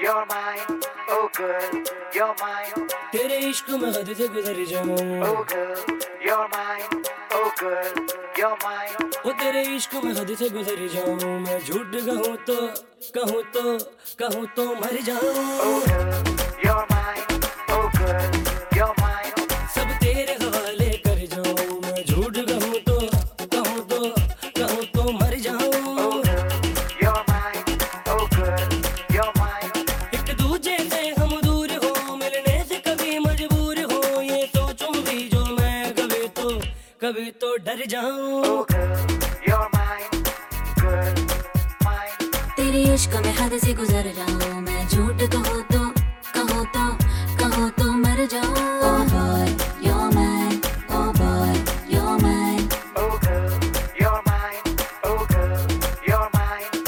you're mine, oh girl, you're mine. तेरे इश्क में हद से गुजर जाऊं, oh girl, you're mine, oh girl, you're mine. वो तेरे इश्क में हद से गुजर जाऊं, मैं झूठ कहूँ तो मर जाऊं. oh girl, you're mine, oh girl, you're mine. सब तेरे हवाले कर जाऊं, मैं झूठ कहूँ तो मर जाऊं. oh girl, you're mine, oh girl, you're mine. एक दूजे से हम दूर हो, मिलने से कभी मजबूर हो, ये सोचूं भी जो मैं कभी तो डर जाऊं. oh girl, you're mine, girl, mine. तेरे इश्क में हद से गुजर जाऊं, मैं झूठ कहूँ तो मर जाऊं. Oh boy, you're mine. Oh boy, you're mine. oh girl, you're mine, oh girl, you're mine.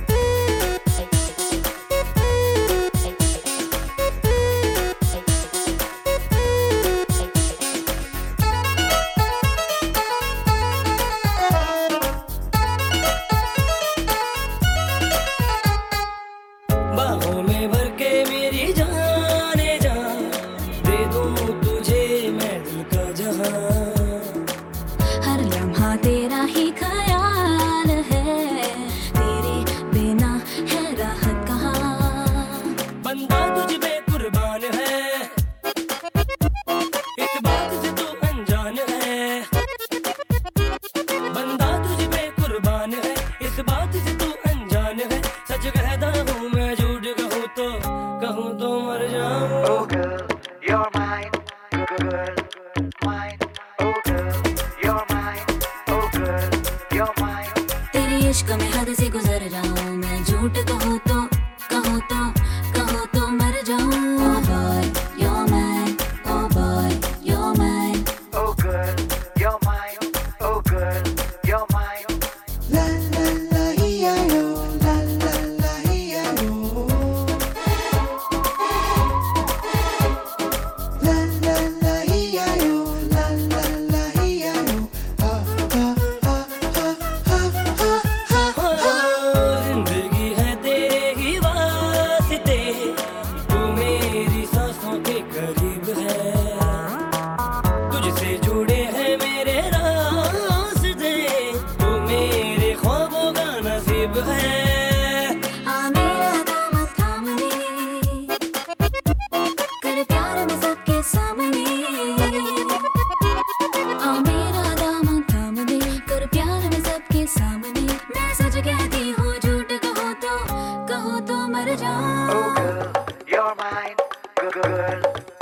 बाहों में भर के मेरी जाने जा, दे दूं तुझे मैं दिल का जहां. हर लम्हा तेरा ही ख्याल है, तेरे बिना है राहत कहाँ. बंदा तुझ पे कुर्बान है, इस बात से तू अनजान है. बंदा तुझ पे कुर्बान है, इस बात से तू अनजान है. सच कहता हूँ मैं, झूठ कहूँ तो मर जाऊं. oh girl, you're mine, girl, mine. oh girl, you're mine, oh girl, you're mine. तेरे इश्क में हद से गुजर जाऊं, मैं झूठ कहूँ तो मर जाऊं. Oh boy, you're mine. Oh boy, you're mine. oh girl, you're mine, oh girl, you're mine. La la la yo, la la la yo. La la la yo, la la la yo. जिंदगी है तेरे ही वास्ते, तू मेरी सांसों के करीब है. तुझसे जुड़े हैं मेरे रास्ते, तू मेरे ख्वाबों का नसीब है. आ मेरा दामन थाम ले, कर प्यार में सबके सामने. आ मेरा दामन थाम ले, कर प्यार में सबके सामने. मैं सच कहती हूँ, झूठ कहूँ तो मर जाऊं. oh girl, you're mine, girl,